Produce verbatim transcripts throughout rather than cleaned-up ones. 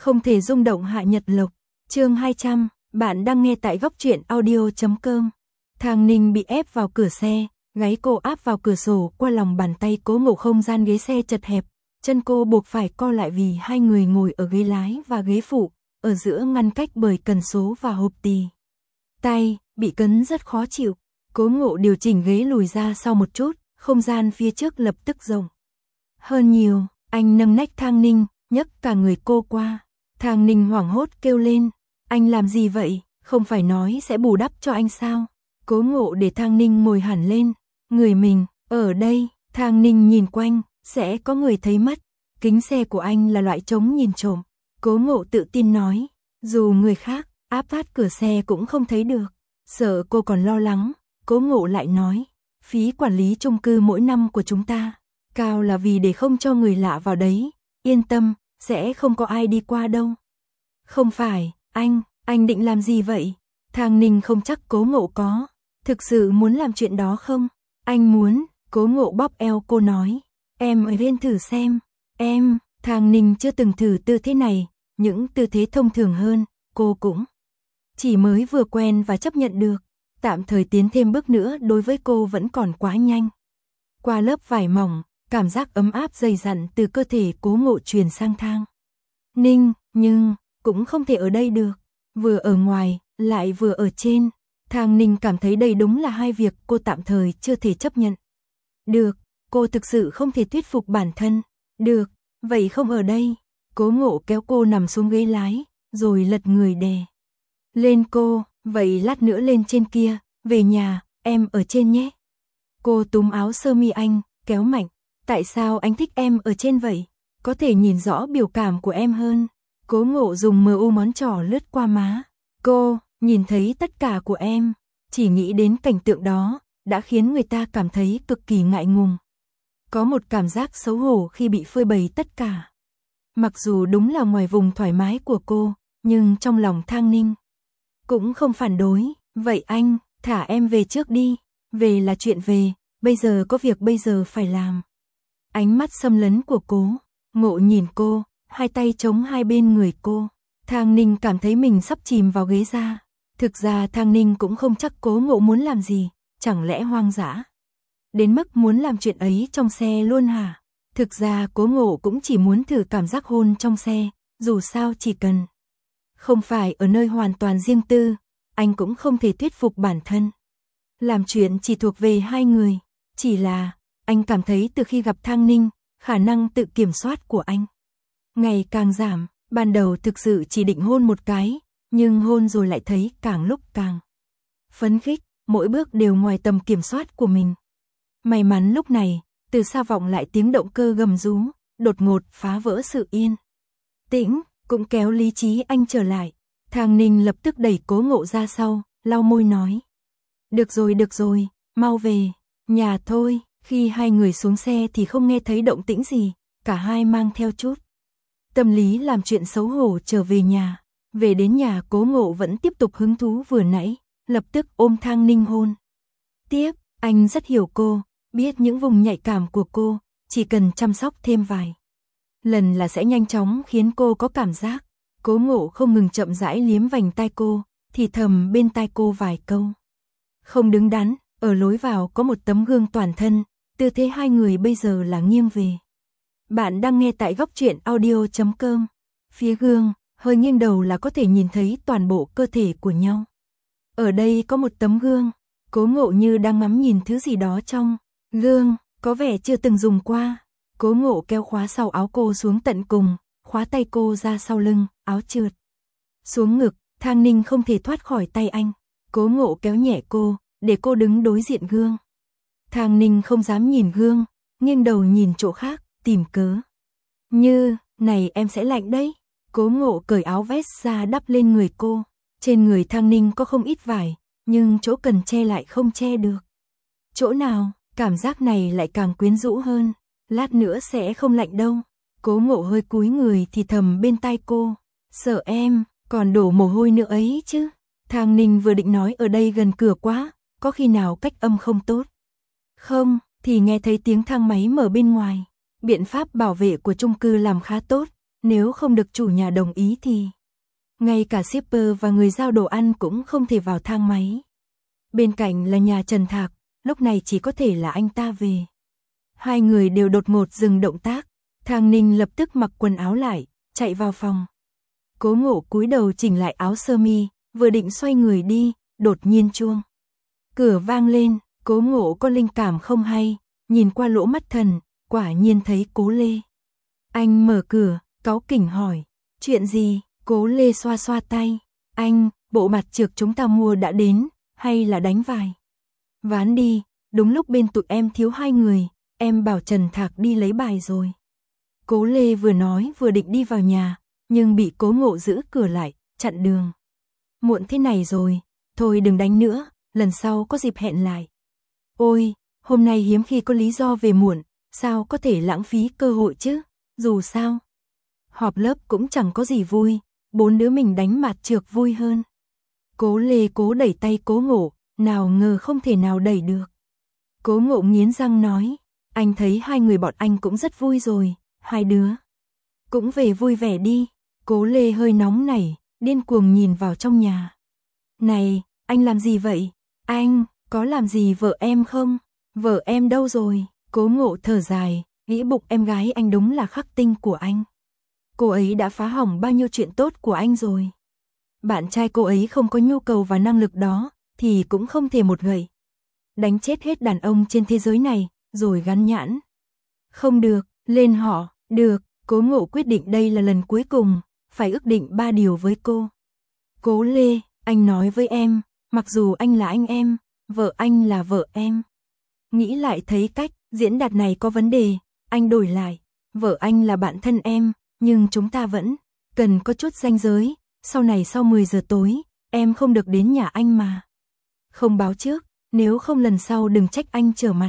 Không thể rung động Hạ Nhật Lộc. Chương hai trăm, bạn đang nghe tại góc truyện audio chấm com. Thang Ninh bị ép vào cửa xe, gáy cô áp vào cửa sổ, qua lòng bàn tay Cố Ngộ không gian ghế xe chật hẹp, chân cô buộc phải co lại vì hai người ngồi ở ghế lái và ghế phụ, ở giữa ngăn cách bởi cần số và hộp tì. Tay bị cấn rất khó chịu. Cố Ngộ điều chỉnh ghế lùi ra sau một chút, không gian phía trước lập tức rộng hơn nhiều. Anh nâng nách Thang Ninh, nhấc cả người cô qua. Thang Ninh hoảng hốt kêu lên, anh làm gì vậy, không phải nói sẽ bù đắp cho anh sao? Cố Ngộ để Thang Ninh ngồi hẳn lên, người mình, ở đây. Thang Ninh nhìn quanh, sẽ có người thấy mất. Kính xe của anh là loại chống nhìn trộm. Cố Ngộ tự tin nói, dù người khác áp sát cửa xe cũng không thấy được. Sợ cô còn lo lắng, Cố Ngộ lại nói, phí quản lý chung cư mỗi năm của chúng ta cao là vì để không cho người lạ vào đấy. Yên tâm, sẽ không có ai đi qua đâu. Không phải, anh, anh định làm gì vậy? Thang Ninh không chắc Cố Ngộ có thực sự muốn làm chuyện đó không? Anh muốn. Cố Ngộ bóp eo cô nói, em ở lên thử xem. Em, Thang Ninh chưa từng thử tư thế này, những tư thế thông thường hơn, cô cũng chỉ mới vừa quen và chấp nhận được. Tạm thời tiến thêm bước nữa đối với cô vẫn còn quá nhanh. Qua lớp vải mỏng, cảm giác ấm áp dày dặn từ cơ thể Cố Ngộ truyền sang Thang Ninh, nhưng cũng không thể ở đây được. Vừa ở ngoài, lại vừa ở trên. Thang Ninh cảm thấy đây đúng là hai việc cô tạm thời chưa thể chấp nhận được. Cô thực sự không thể thuyết phục bản thân. Được, vậy không ở đây. Cố Ngộ kéo cô nằm xuống ghế lái, rồi lật người đè lên cô. Vậy lát nữa lên trên kia, về nhà, em ở trên nhé. Cô túm áo sơ mi anh, kéo mạnh. Tại sao anh thích em ở trên vậy? Có thể nhìn rõ biểu cảm của em hơn. Cố Ngộ dùng mờ u ngón trỏ lướt qua má cô, nhìn thấy tất cả của em. Chỉ nghĩ đến cảnh tượng đó, đã khiến người ta cảm thấy cực kỳ ngại ngùng. Có một cảm giác xấu hổ khi bị phơi bày tất cả. Mặc dù đúng là ngoài vùng thoải mái của cô, nhưng trong lòng Thang Ninh cũng không phản đối. Vậy anh, thả em về trước đi. Về là chuyện về, bây giờ có việc bây giờ phải làm. Ánh mắt xâm lấn của Cố Ngộ nhìn cô, hai tay chống hai bên người cô. Thang Ninh cảm thấy mình sắp chìm vào ghế ra. Thực ra Thang Ninh cũng không chắc Cố Ngộ muốn làm gì, chẳng lẽ hoang dã đến mức muốn làm chuyện ấy trong xe luôn hả? Thực ra Cố Ngộ cũng chỉ muốn thử cảm giác hôn trong xe, dù sao chỉ cần không phải ở nơi hoàn toàn riêng tư, anh cũng không thể thuyết phục bản thân. Làm chuyện chỉ thuộc về hai người, chỉ là anh cảm thấy từ khi gặp Thang Ninh, khả năng tự kiểm soát của anh ngày càng giảm. Ban đầu thực sự chỉ định hôn một cái, nhưng hôn rồi lại thấy càng lúc càng phấn khích, mỗi bước đều ngoài tầm kiểm soát của mình. May mắn lúc này, từ xa vọng lại tiếng động cơ gầm rú, đột ngột phá vỡ sự yên tĩnh, cũng kéo lý trí anh trở lại. Thang Ninh lập tức đẩy Cố Ngộ ra sau, lau môi nói, được rồi được rồi, mau về nhà thôi. Khi hai người xuống xe thì không nghe thấy động tĩnh gì, cả hai mang theo chút tâm lý làm chuyện xấu hổ trở về nhà. Về đến nhà, Cố Ngộ vẫn tiếp tục hứng thú vừa nãy, lập tức ôm Thang Ninh hôn tiếp. Anh rất hiểu cô, biết những vùng nhạy cảm của cô, chỉ cần chăm sóc thêm vài lần là sẽ nhanh chóng khiến cô có cảm giác. Cố Ngộ không ngừng chậm rãi liếm vành tai cô, thì thầm bên tai cô vài câu không đứng đắn. Ở lối vào có một tấm gương toàn thân, tư thế hai người bây giờ là nghiêng về. Bạn đang nghe tại góc truyện audio chấm com. Phía gương, hơi nghiêng đầu là có thể nhìn thấy toàn bộ cơ thể của nhau. Ở đây có một tấm gương, Cố Ngộ như đang ngắm nhìn thứ gì đó trong gương, có vẻ chưa từng dùng qua. Cố Ngộ kéo khóa sau áo cô xuống tận cùng, khóa tay cô ra sau lưng, áo trượt xuống ngực. Thang Ninh không thể thoát khỏi tay anh. Cố Ngộ kéo nhẹ cô, để cô đứng đối diện gương. Thang Ninh không dám nhìn gương, nghiêng đầu nhìn chỗ khác, tìm cớ. Như, này em sẽ lạnh đấy. Cố Ngộ cởi áo vest ra đắp lên người cô. Trên người Thang Ninh có không ít vải, nhưng chỗ cần che lại không che được. Chỗ nào, cảm giác này lại càng quyến rũ hơn. Lát nữa sẽ không lạnh đâu. Cố Ngộ hơi cúi người thì thầm bên tai cô, sợ em còn đổ mồ hôi nữa ấy chứ. Thang Ninh vừa định nói ở đây gần cửa quá, có khi nào cách âm không tốt không, thì nghe thấy tiếng thang máy mở bên ngoài. Biện pháp bảo vệ của chung cư làm khá tốt, nếu không được chủ nhà đồng ý thì ngay cả shipper và người giao đồ ăn cũng không thể vào thang máy. Bên cạnh là nhà Trần Thạc, lúc này chỉ có thể là anh ta về. Hai người đều đột ngột dừng động tác, Thang Ninh lập tức mặc quần áo lại, chạy vào phòng. Cố Ngộ cúi đầu chỉnh lại áo sơ mi, vừa định xoay người đi, đột nhiên chuông cửa vang lên, Cố Ngộ có linh cảm không hay, nhìn qua lỗ mắt thần, quả nhiên thấy Cố Lê. Anh mở cửa, cáu kỉnh hỏi, chuyện gì? Cố Lê xoa xoa tay, anh, bộ mặt trược chúng ta mua đã đến, hay là đánh vài ván đi, đúng lúc bên tụi em thiếu hai người, em bảo Trần Thạc đi lấy bài rồi. Cố Lê vừa nói vừa định đi vào nhà, nhưng bị Cố Ngộ giữ cửa lại, chặn đường. Muộn thế này rồi, thôi đừng đánh nữa, lần sau có dịp hẹn lại. Ôi, hôm nay hiếm khi có lý do về muộn, sao có thể lãng phí cơ hội chứ, dù sao. Họp lớp cũng chẳng có gì vui, bốn đứa mình đánh mạt trược vui hơn. Cố Lê cố đẩy tay Cố Ngộ, nào ngờ không thể nào đẩy được. Cố Ngộ nghiến răng nói, anh thấy hai người bọn anh cũng rất vui rồi, hai đứa cũng về vui vẻ đi. Cố Lê hơi nóng nảy, điên cuồng nhìn vào trong nhà. Này, anh làm gì vậy? Anh, có làm gì vợ em không? Vợ em đâu rồi? Cố Ngộ thở dài, nghĩ bụng em gái anh đúng là khắc tinh của anh. Cô ấy đã phá hỏng bao nhiêu chuyện tốt của anh rồi. Bạn trai cô ấy không có nhu cầu và năng lực đó, thì cũng không thể một gậy đánh chết hết đàn ông trên thế giới này, rồi gắn nhãn. Không được, lên họ, được, Cố Ngộ quyết định đây là lần cuối cùng, phải ước định ba điều với cô. Cố Lê, anh nói với em, mặc dù anh là anh em, vợ anh là vợ em. Nghĩ lại thấy cách diễn đạt này có vấn đề, anh đổi lại, vợ anh là bạn thân em, nhưng chúng ta vẫn cần có chút ranh giới, sau này sau mười giờ tối, em không được đến nhà anh mà không báo trước, nếu không lần sau đừng trách anh trở mặt.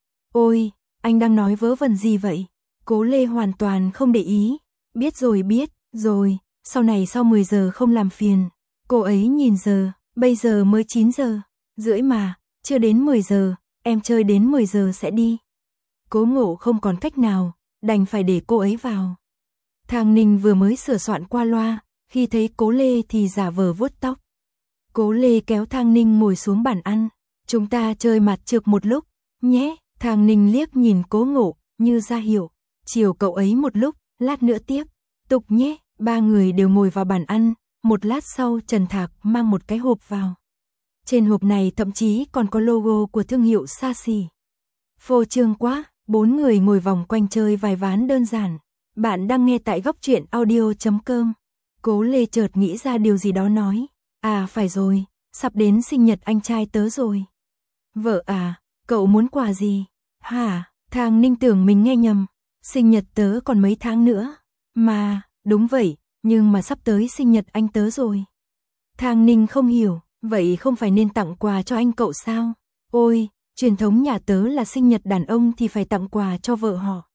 Ôi, anh đang nói vớ vẩn gì vậy? Cố Lê hoàn toàn không để ý, biết rồi biết, rồi, sau này sau mười giờ không làm phiền. Cô ấy nhìn giờ, bây giờ mới chín giờ rưỡi mà, chưa đến mười giờ, em chơi đến mười giờ sẽ đi. Cố Ngộ không còn cách nào, đành phải để cô ấy vào. Thang Ninh vừa mới sửa soạn qua loa, khi thấy Cố Lê thì giả vờ vuốt tóc. Cố Lê kéo Thang Ninh ngồi xuống bàn ăn, chúng ta chơi mặt trược một lúc, nhé. Thang Ninh liếc nhìn Cố Ngộ, như ra hiệu, chiều cậu ấy một lúc, lát nữa tiếp tục nhé. Ba người đều ngồi vào bàn ăn, một lát sau Trần Thạc mang một cái hộp vào. Trên hộp này thậm chí còn có logo của thương hiệu xa xỉ. Phô trương quá, bốn người ngồi vòng quanh chơi vài ván đơn giản. Bạn đang nghe tại góc truyện audio chấm com. Cố Lê chợt nghĩ ra điều gì đó nói, à phải rồi, sắp đến sinh nhật anh trai tớ rồi. Vợ à, cậu muốn quà gì? Hả? Thang Ninh tưởng mình nghe nhầm, sinh nhật tớ còn mấy tháng nữa. Mà, đúng vậy, nhưng mà sắp tới sinh nhật anh tớ rồi. Thang Ninh không hiểu, vậy không phải nên tặng quà cho anh cậu sao? Ôi, truyền thống nhà tớ là sinh nhật đàn ông thì phải tặng quà cho vợ họ.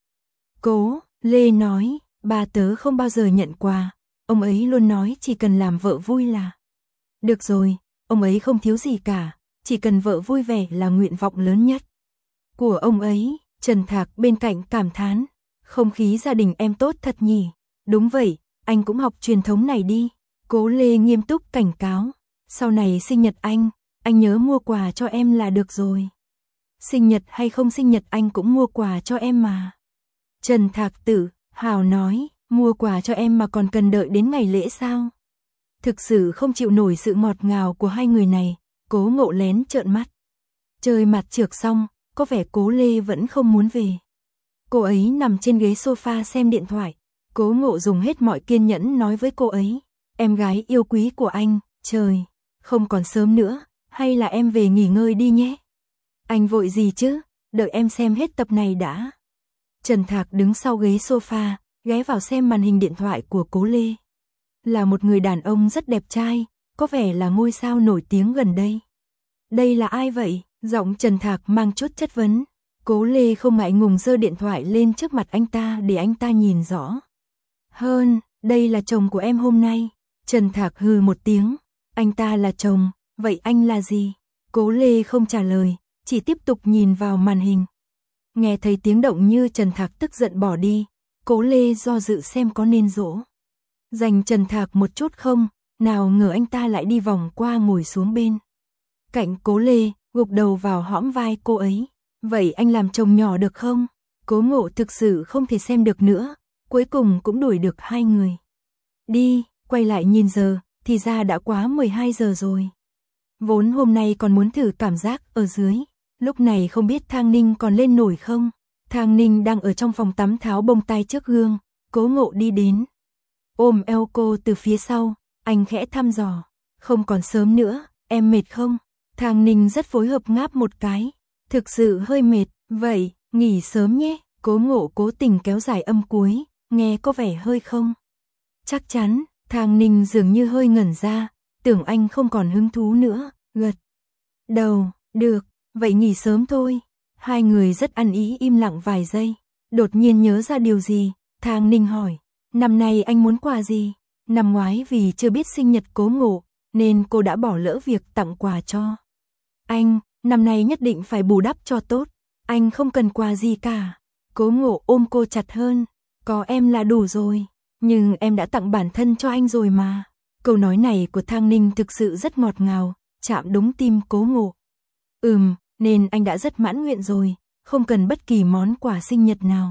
Cố Lê nói, ba tớ không bao giờ nhận quà, ông ấy luôn nói chỉ cần làm vợ vui là được rồi, ông ấy không thiếu gì cả, chỉ cần vợ vui vẻ là nguyện vọng lớn nhất của ông ấy. Trần Thạc bên cạnh cảm thán, không khí gia đình em tốt thật nhỉ. Đúng vậy, anh cũng học truyền thống này đi. Cố Lê nghiêm túc cảnh cáo, sau này sinh nhật anh, anh nhớ mua quà cho em là được rồi. Sinh nhật hay không sinh nhật anh cũng mua quà cho em mà. Trần Thạc tự hào nói, mua quà cho em mà còn cần đợi đến ngày lễ sao? Thực sự không chịu nổi sự ngọt ngào của hai người này. Cố Ngộ lén trợn mắt. Chơi mặt trược xong, có vẻ Cố Lê vẫn không muốn về. Cô ấy nằm trên ghế sofa xem điện thoại. Cố Ngộ dùng hết mọi kiên nhẫn nói với cô ấy, em gái yêu quý của anh, trời, không còn sớm nữa, hay là em về nghỉ ngơi đi nhé. Anh vội gì chứ, đợi em xem hết tập này đã. Trần Thạc đứng sau ghế sofa, ghé vào xem màn hình điện thoại của Cố Lê. Là một người đàn ông rất đẹp trai, có vẻ là ngôi sao nổi tiếng gần đây. Đây là ai vậy? Giọng Trần Thạc mang chút chất vấn. Cố Lê không ngại ngùng giơ điện thoại lên trước mặt anh ta để anh ta nhìn rõ hơn. Đây là chồng của em hôm nay. Trần Thạc hừ một tiếng. Anh ta là chồng, vậy anh là gì? Cố Lê không trả lời, chỉ tiếp tục nhìn vào màn hình. Nghe thấy tiếng động như Trần Thạc tức giận bỏ đi. Cố Lê do dự xem có nên dỗ dành Trần Thạc một chút không, nào ngờ anh ta lại đi vòng qua ngồi xuống bên cạnh Cố Lê, gục đầu vào hõm vai cô ấy. Vậy anh làm chồng nhỏ được không? Cố Ngộ thực sự không thể xem được nữa, cuối cùng cũng đuổi được hai người. Đi, quay lại nhìn giờ, thì ra đã quá mười hai giờ rồi. Vốn hôm nay còn muốn thử cảm giác ở dưới, lúc này không biết Thang Ninh còn lên nổi không. Thang Ninh đang ở trong phòng tắm tháo bông tai trước gương, Cố Ngộ đi đến, ôm eo cô từ phía sau, anh khẽ thăm dò, không còn sớm nữa, em mệt không? Thang Ninh rất phối hợp ngáp một cái, thực sự hơi mệt, vậy, nghỉ sớm nhé. Cố Ngộ cố tình kéo dài âm cuối, nghe có vẻ hơi không chắc chắn. Thang Ninh dường như hơi ngẩn ra, tưởng anh không còn hứng thú nữa, gật đầu, được, vậy nghỉ sớm thôi. Hai người rất ăn ý im lặng vài giây, đột nhiên nhớ ra điều gì, Thang Ninh hỏi, năm nay anh muốn quà gì? Năm ngoái vì chưa biết sinh nhật Cố Ngộ, nên cô đã bỏ lỡ việc tặng quà cho anh, năm nay nhất định phải bù đắp cho tốt, anh không cần quà gì cả. Cố Ngộ ôm cô chặt hơn, có em là đủ rồi, nhưng em đã tặng bản thân cho anh rồi mà. Câu nói này của Thang Ninh thực sự rất ngọt ngào, chạm đúng tim Cố Ngộ. Ừm, nên anh đã rất mãn nguyện rồi, không cần bất kỳ món quà sinh nhật nào.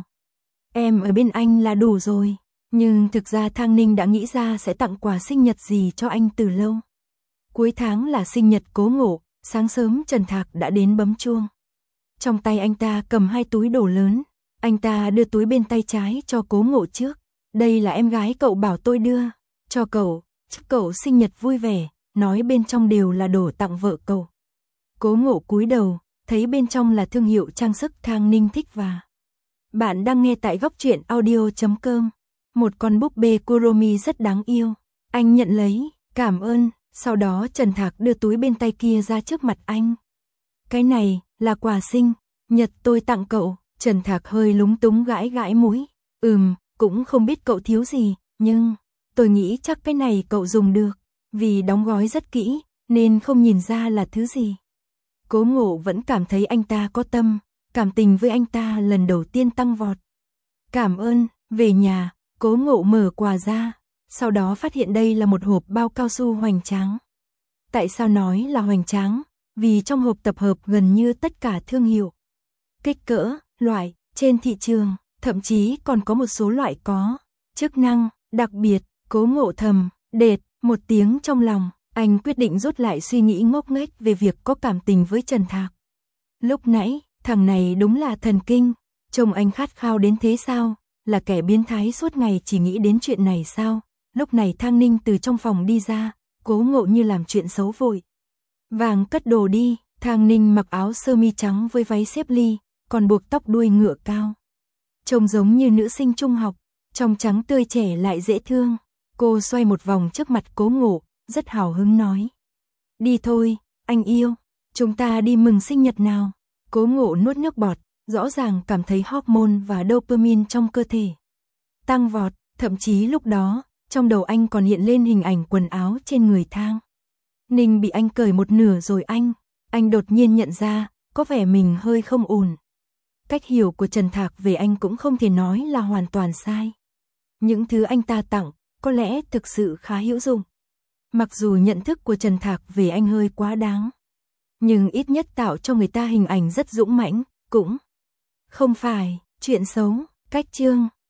Em ở bên anh là đủ rồi, nhưng thực ra Thang Ninh đã nghĩ ra sẽ tặng quà sinh nhật gì cho anh từ lâu. Cuối tháng là sinh nhật Cố Ngộ, sáng sớm Trần Thạc đã đến bấm chuông. Trong tay anh ta cầm hai túi đồ lớn, anh ta đưa túi bên tay trái cho Cố Ngộ trước. Đây là em gái cậu bảo tôi đưa cho cậu, chúc cậu sinh nhật vui vẻ, nói bên trong đều là đồ tặng vợ cậu. Cố Ngộ cúi đầu, thấy bên trong là thương hiệu trang sức Thang Ninh thích và. Bạn đang nghe tại góc truyện audio chấm com. Một con búp bê Kuromi rất đáng yêu. Anh nhận lấy, cảm ơn, sau đó Trần Thạc đưa túi bên tay kia ra trước mặt anh. Cái này là quà sinh nhật tôi tặng cậu. Trần Thạc hơi lúng túng gãi gãi mũi. Ừm, cũng không biết cậu thiếu gì, nhưng tôi nghĩ chắc cái này cậu dùng được, vì đóng gói rất kỹ, nên không nhìn ra là thứ gì. Cố Ngộ vẫn cảm thấy anh ta có tâm, cảm tình với anh ta lần đầu tiên tăng vọt. Cảm ơn. Về nhà, Cố Ngộ mở quà ra, sau đó phát hiện đây là một hộp bao cao su hoành tráng. Tại sao nói là hoành tráng? Vì trong hộp tập hợp gần như tất cả thương hiệu, kích cỡ, loại, trên thị trường, thậm chí còn có một số loại có chức năng đặc biệt. Cố Ngộ thầm đệt một tiếng trong lòng, anh quyết định rút lại suy nghĩ ngốc nghếch về việc có cảm tình với Trần Thạc. Lúc nãy, thằng này đúng là thần kinh, trông anh khát khao đến thế sao, là kẻ biến thái suốt ngày chỉ nghĩ đến chuyện này sao? Lúc này Thang Ninh từ trong phòng đi ra, Cố Ngộ như làm chuyện xấu vội vàng cất đồ đi. Thang Ninh mặc áo sơ mi trắng với váy xếp ly, còn buộc tóc đuôi ngựa cao, trông giống như nữ sinh trung học, trong trắng tươi trẻ lại dễ thương. Cô xoay một vòng trước mặt Cố Ngộ, rất hào hứng nói, đi thôi, anh yêu, chúng ta đi mừng sinh nhật nào. Cố Ngộ nuốt nước bọt, rõ ràng cảm thấy hormone và dopamine trong cơ thể tăng vọt, thậm chí lúc đó, trong đầu anh còn hiện lên hình ảnh quần áo trên người Thang Ninh bị anh cởi một nửa rồi anh, anh đột nhiên nhận ra, có vẻ mình hơi không ổn. Cách hiểu của Trần Thạc về anh cũng không thể nói là hoàn toàn sai. Những thứ anh ta tặng, có lẽ thực sự khá hữu dụng. Mặc dù nhận thức của Trần Thạc về anh hơi quá đáng, nhưng ít nhất tạo cho người ta hình ảnh rất dũng mãnh, cũng không phải chuyện xấu. Cách chương